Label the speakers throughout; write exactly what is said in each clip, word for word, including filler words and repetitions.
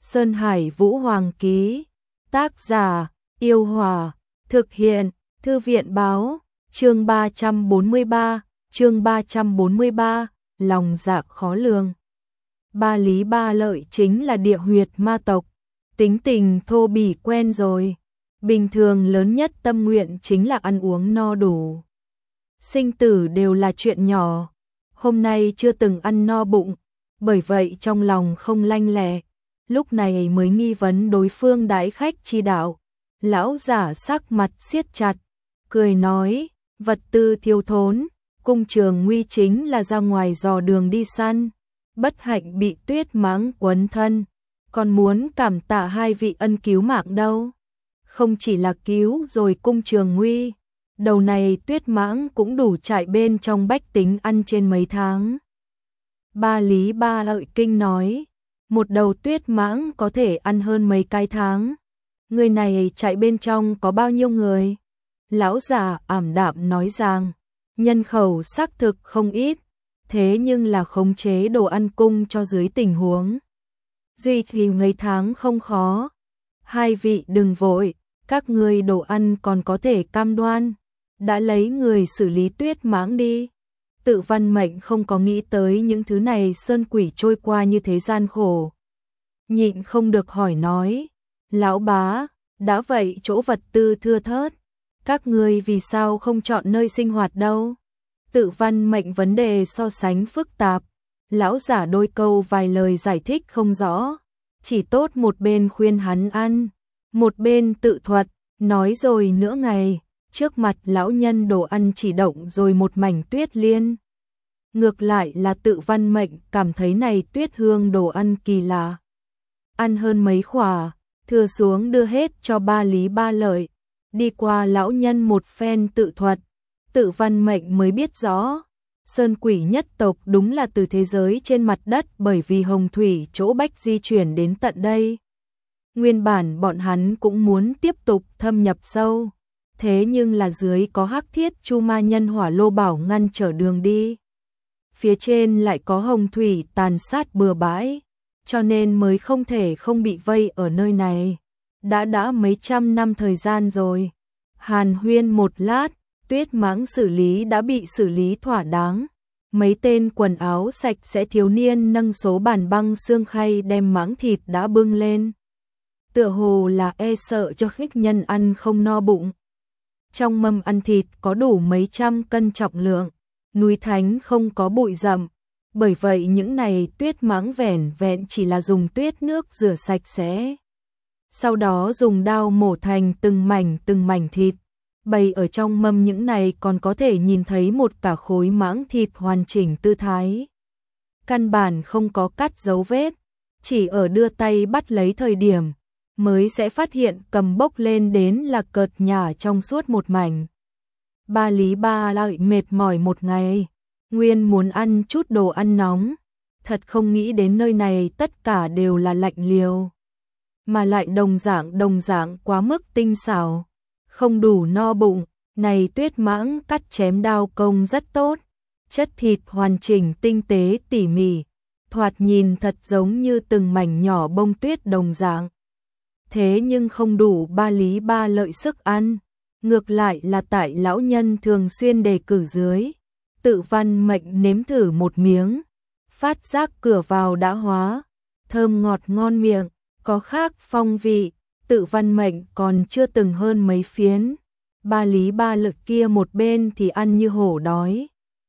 Speaker 1: Sơn Hải Vũ Hoàng ký. Tác giả, Yêu Hòa. Thực hiện, Thư viện Báo. Chương ba trăm bốn mươi ba, chương ba trăm bốn mươi ba, lòng dạ khó lường. Ba Lý Ba Lợi chính là địa huyệt ma tộc, tính tình thô bỉ quen rồi. Bình thường lớn nhất tâm nguyện chính là ăn uống no đủ. Sinh tử đều là chuyện nhỏ, hôm nay chưa từng ăn no bụng, bởi vậy trong lòng không lanh lẹ, lúc này mới nghi vấn đối phương đãi khách chi đạo. Lão giả sắc mặt siết chặt, cười nói, vật tư thiếu thốn, cung trường nguy chính là ra ngoài dò đường đi săn, bất hạnh bị tuyết mãng quấn thân, còn muốn cảm tạ hai vị ân cứu mạng đâu. Không chỉ là cứu rồi cung trường nguy, đầu này tuyết mãng cũng đủ trại bên trong bách tính ăn trên mấy tháng. Ba Lý Ba Lợi kinh nói, một đầu tuyết mãng có thể ăn hơn mấy cái tháng. Người này chạy bên trong có bao nhiêu người? Lão già ảm đạm nói rằng, nhân khẩu xác thực không ít, thế nhưng là khống chế đồ ăn cung cho dưới tình huống duy trì mấy tháng không khó. Hai vị đừng vội, các ngươi đồ ăn còn có thể cam đoan, đã lấy người xử lý tuyết mãng đi. Tự Văn Mệnh không có nghĩ tới những thứ này sơn quỷ trôi qua như thế gian khổ. Nhịn không được hỏi nói, lão bá, đã vậy chỗ vật tư thưa thớt, các ngươi vì sao không chọn nơi sinh hoạt đâu? Tự Văn Mệnh vấn đề so sánh phức tạp, lão giả đôi câu vài lời giải thích không rõ, chỉ tốt một bên khuyên hắn ăn, một bên tự thuật, nói rồi nửa ngày, trước mặt lão nhân đồ ăn chỉ động rồi một mảnh tuyết liên. Ngược lại là Tự Văn Mệnh cảm thấy này tuyết hương đồ ăn kỳ lạ. Ăn hơn mấy khỏa, thừa xuống đưa hết cho Ba Lý Ba Lợi, đi qua lão nhân một phen tự thuật, Tự Văn Mệnh mới biết rõ, sơn quỷ nhất tộc đúng là từ thế giới trên mặt đất bởi vì hồng thủy chỗ bách di chuyển đến tận đây. Nguyên bản bọn hắn cũng muốn tiếp tục thâm nhập sâu, thế nhưng là dưới có hắc thiết chu ma nhân hỏa lô bảo ngăn trở đường đi. Phía trên lại có hồng thủy tàn sát bừa bãi, cho nên mới không thể không bị vây ở nơi này. Đã đã mấy trăm năm thời gian rồi. Hàn huyên một lát, tuyết mãng xử lý đã bị xử lý thỏa đáng. Mấy tên quần áo sạch sẽ thiếu niên nâng số bàn băng xương khay đem mãng thịt đã bưng lên. Tựa hồ là e sợ cho khách nhân ăn không no bụng. Trong mâm ăn thịt có đủ mấy trăm cân trọng lượng, núi thánh không có bụi rậm, bởi vậy những này tuyết mãng vẻn vẹn chỉ là dùng tuyết nước rửa sạch sẽ. Sau đó dùng dao mổ thành từng mảnh từng mảnh thịt, bày ở trong mâm, những này còn có thể nhìn thấy một cả khối mãng thịt hoàn chỉnh tư thái. Căn bản không có cắt dấu vết, chỉ ở đưa tay bắt lấy thời điểm, mới sẽ phát hiện cầm bốc lên đến là cợt nhả trong suốt một mảnh. Ba Lý Ba Lợi mệt mỏi một ngày, nguyên muốn ăn chút đồ ăn nóng, thật không nghĩ đến nơi này tất cả đều là lạnh liều. Mà lại đồng dạng đồng dạng quá mức tinh xảo, không đủ no bụng. Này tuyết mãng cắt chém đao công rất tốt, chất thịt hoàn chỉnh tinh tế tỉ mỉ, thoạt nhìn thật giống như từng mảnh nhỏ bông tuyết đồng dạng. Thế nhưng không đủ Ba Lý Ba Lợi sức ăn, ngược lại là tại lão nhân thường xuyên đề cử dưới. Tự Văn Mệnh nếm thử một miếng, phát giác cửa vào đã hóa, thơm ngọt ngon miệng, có khác phong vị. Tự Văn Mệnh còn chưa từng hơn mấy phiến, Ba Lý Ba Lợi kia một bên thì ăn như hổ đói.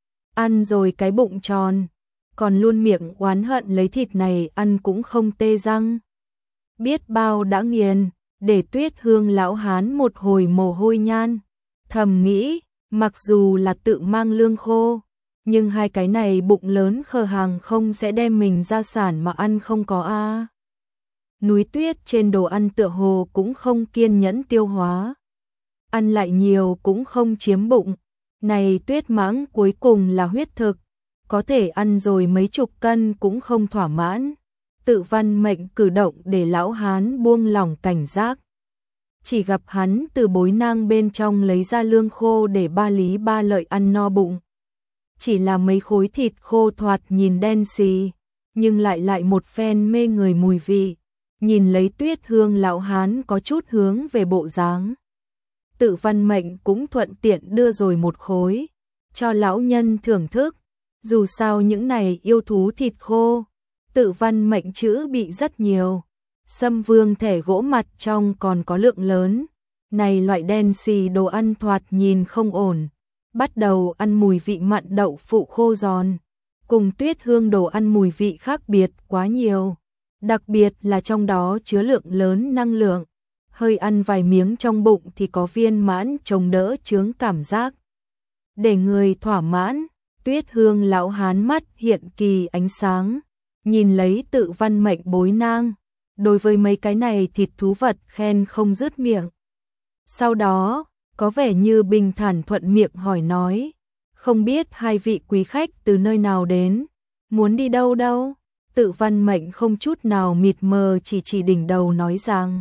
Speaker 1: Ăn rồi cái bụng tròn, còn luôn miệng oán hận lấy thịt này ăn cũng không tê răng. Biết bao đã nghiền, để Tuyết Hương lão hán một hồi mồ hôi nhan. Thầm nghĩ, mặc dù là tự mang lương khô, nhưng hai cái này bụng lớn khờ hàng không sẽ đem mình ra sản mà ăn không có a. Núi tuyết trên đồ ăn tựa hồ cũng không kiên nhẫn tiêu hóa. Ăn lại nhiều cũng không chiếm bụng. Này tuyết mãng cuối cùng là huyết thực, có thể ăn rồi mấy chục cân cũng không thỏa mãn. Tự Văn Mệnh cử động để lão hán buông lỏng cảnh giác. Chỉ gặp hắn từ bối nang bên trong lấy ra lương khô để Ba Lý Ba Lợi ăn no bụng. Chỉ là mấy khối thịt khô thoạt nhìn đen xì, nhưng lại lại một phen mê người mùi vị. nhìn lấy Tuyết Hương lão hán có chút hướng về bộ dáng. Tự Văn Mệnh cũng thuận tiện đưa rồi một khối, cho lão nhân thưởng thức, dù sao những này yêu thú thịt khô, Tự Văn Mệnh chữ bị rất nhiều. Sâm Vương thể gỗ mặt trong còn có lượng lớn, này loại đen xì đồ ăn thoạt nhìn không ổn, bắt đầu ăn mùi vị mặn đậu phụ khô giòn, cùng Tuyết Hương đồ ăn mùi vị khác biệt quá nhiều, đặc biệt là trong đó chứa lượng lớn năng lượng, hơi ăn vài miếng trong bụng thì có viên mãn chống đỡ chướng cảm giác. Để người thỏa mãn, Tuyết Hương lão hán mắt hiện kỳ ánh sáng, nhìn lấy Tự Văn Mệnh bối nang, đối với mấy cái này thịt thú vật khen không dứt miệng. Sau đó, có vẻ như bình thản thuận miệng hỏi nói, không biết hai vị quý khách từ nơi nào đến, muốn đi đâu đâu? Tự Văn Mệnh không chút nào mịt mờ chỉ chỉ đỉnh đầu nói rằng,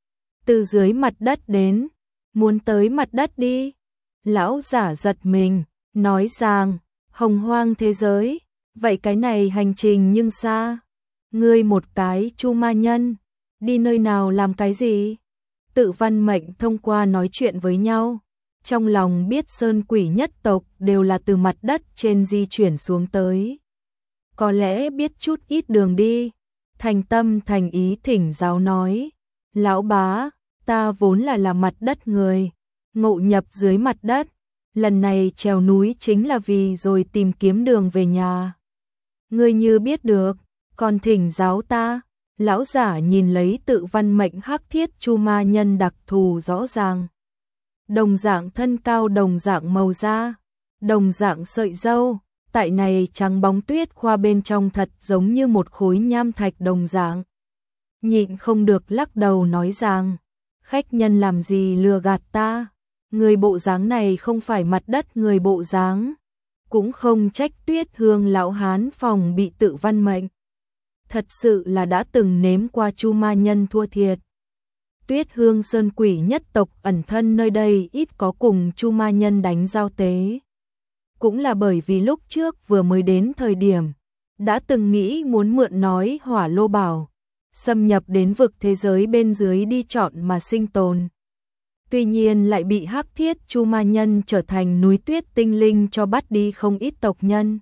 Speaker 1: từ dưới mặt đất đến, muốn tới mặt đất đi. Lão giả giật mình, nói rằng, hồng hoang thế giới, vậy cái này hành trình nhưng xa. Ngươi một cái chu ma nhân, đi nơi nào làm cái gì? Tự Văn Mệnh thông qua nói chuyện với nhau, trong lòng biết sơn quỷ nhất tộc đều là từ mặt đất trên di chuyển xuống tới. Có lẽ biết chút ít đường đi, thành tâm thành ý thỉnh giáo nói, lão bá, ta vốn là là mặt đất người, ngộ nhập dưới mặt đất, lần này trèo núi chính là vì rồi tìm kiếm đường về nhà. Ngươi như biết được, còn thỉnh giáo ta. Lão giả nhìn lấy Tự Văn Mệnh hắc thiết chu ma nhân đặc thù rõ ràng. Đồng dạng thân cao, đồng dạng màu da, đồng dạng sợi râu, tại này trắng bóng tuyết khoa bên trong thật giống như một khối nham thạch đồng dạng. Nhịn không được lắc đầu nói rằng, khách nhân làm gì lừa gạt ta, người bộ dáng này không phải mặt đất người bộ dáng. Cũng không trách Tuyết Hương lão hán phòng bị Tự Văn Mệnh. Thật sự là đã từng nếm qua chu ma nhân thua thiệt. Tuyết Hương sơn quỷ nhất tộc ẩn thân nơi đây ít có cùng chu ma nhân đánh giao tế. Cũng là bởi vì lúc trước vừa mới đến thời điểm, đã từng nghĩ muốn mượn nói hỏa lô bảo, xâm nhập đến vực thế giới bên dưới đi chọn mà sinh tồn. Tuy nhiên lại bị hắc thiết chu ma nhân trở thành núi tuyết tinh linh cho bắt đi không ít tộc nhân.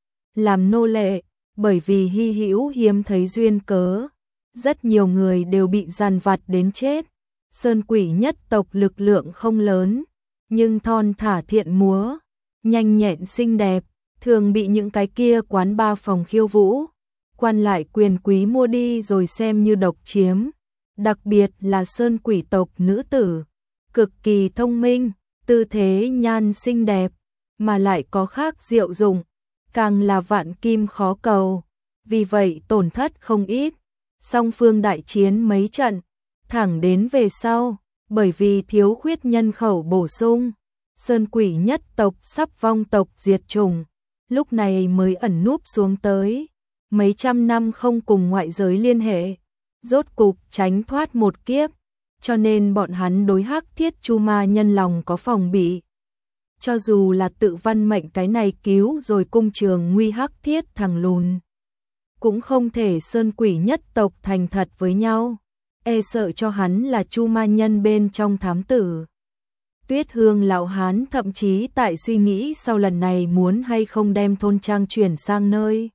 Speaker 1: Làm nô lệ, bởi vì hy hữu hiếm thấy duyên cớ, rất nhiều người đều bị giàn vặt đến chết. Sơn quỷ nhất tộc lực lượng không lớn, nhưng thon thả thiện múa, nhanh nhẹn xinh đẹp, thường bị những cái kia quán ba phòng khiêu vũ, quan lại quyền quý mua đi rồi xem như độc chiếm. Đặc biệt là sơn quỷ tộc nữ tử, cực kỳ thông minh, tư thế nhan xinh đẹp, mà lại có khác diệu dụng, càng là vạn kim khó cầu, vì vậy tổn thất không ít. Song phương đại chiến mấy trận, thẳng đến về sau, bởi vì thiếu khuyết nhân khẩu bổ sung, sơn quỷ nhất tộc sắp vong tộc diệt chủng, lúc này mới ẩn núp xuống tới, mấy trăm năm không cùng ngoại giới liên hệ, rốt cục tránh thoát một kiếp, cho nên bọn hắn đối hắc thiết chu ma nhân lòng có phòng bị. Cho dù là Tự Văn Mệnh cái này cứu rồi cung trường nguy hắc thiết thằng lùn, cũng không thể sơn quỷ nhất tộc thành thật với nhau, e sợ cho hắn là chu ma nhân bên trong thám tử. Tuyết Hương lão hán thậm chí tại suy nghĩ sau lần này muốn hay không đem thôn trang chuyển sang nơi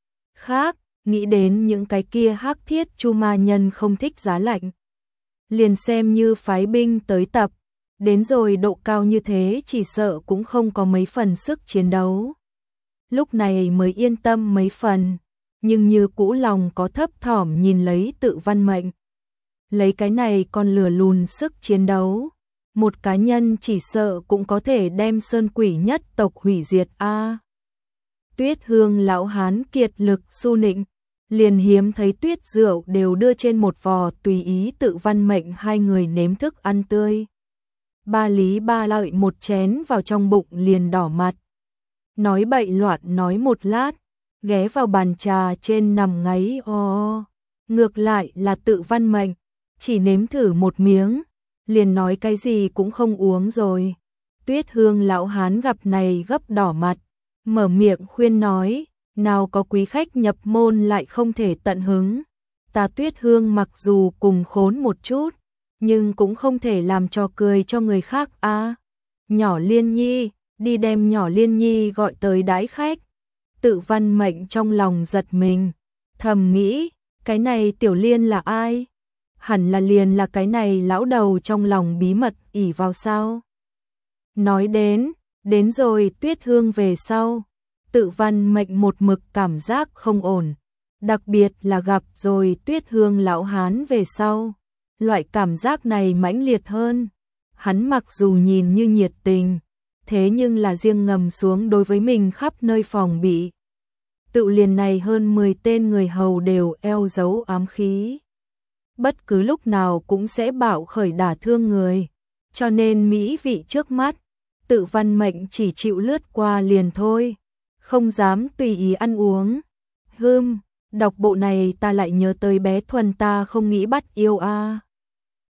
Speaker 1: khác, nghĩ đến những cái kia hắc thiết chu ma nhân không thích giá lạnh, liền xem như phái binh tới tập, đến rồi độ cao như thế chỉ sợ cũng không có mấy phần sức chiến đấu. Lúc này mới yên tâm mấy phần, nhưng như cũ lòng có thấp thỏm nhìn lấy Tự Văn Mệnh. Lấy cái này còn lừa lùn sức chiến đấu, một cá nhân chỉ sợ cũng có thể đem sơn quỷ nhất tộc hủy diệt a. À, Tuyết Hương lão hán kiệt lực su nịnh, liền hiếm thấy tuyết rượu đều đưa trên một vò tùy ý Tự Văn Mệnh hai người nếm thức ăn tươi. Ba lý ba lợi một chén vào trong bụng liền đỏ mặt. Nói bậy loạn nói một lát, ghé vào bàn trà trên nằm ngáy o. Ngược lại là Tự Văn Mệnh, chỉ nếm thử một miếng, liền nói cái gì cũng không uống rồi. Tuyết Hương lão hán gặp này gấp đỏ mặt, mở miệng khuyên nói, nào có quý khách nhập môn lại không thể tận hứng. Ta Tuyết Hương mặc dù cùng khốn một chút, nhưng cũng không thể làm trò cười cho người khác a. Nhỏ Liên Nhi, đi đem nhỏ Liên Nhi gọi tới đãi khách. Tự Văn Mệnh trong lòng giật mình, thầm nghĩ, cái này Tiểu Liên là ai? Hẳn là liền là cái này lão đầu trong lòng bí mật ỷ vào sao? Nói đến, đến rồi Tuyết Hương về sau, Tự Văn Mệnh một mực cảm giác không ổn, đặc biệt là gặp rồi Tuyết Hương lão hán về sau, loại cảm giác này mãnh liệt hơn. Hắn mặc dù nhìn như nhiệt tình, thế nhưng là riêng ngầm xuống đối với mình khắp nơi phòng bị. Tự liền này hơn mười tên người hầu đều eo giấu ám khí, bất cứ lúc nào cũng sẽ bạo khởi đả thương người, cho nên mỹ vị trước mắt, Tự Văn Mệnh chỉ chịu lướt qua liền thôi, không dám tùy ý ăn uống. Hừm, đọc bộ này ta lại nhớ tới bé Thuần ta không nghĩ bắt yêu a.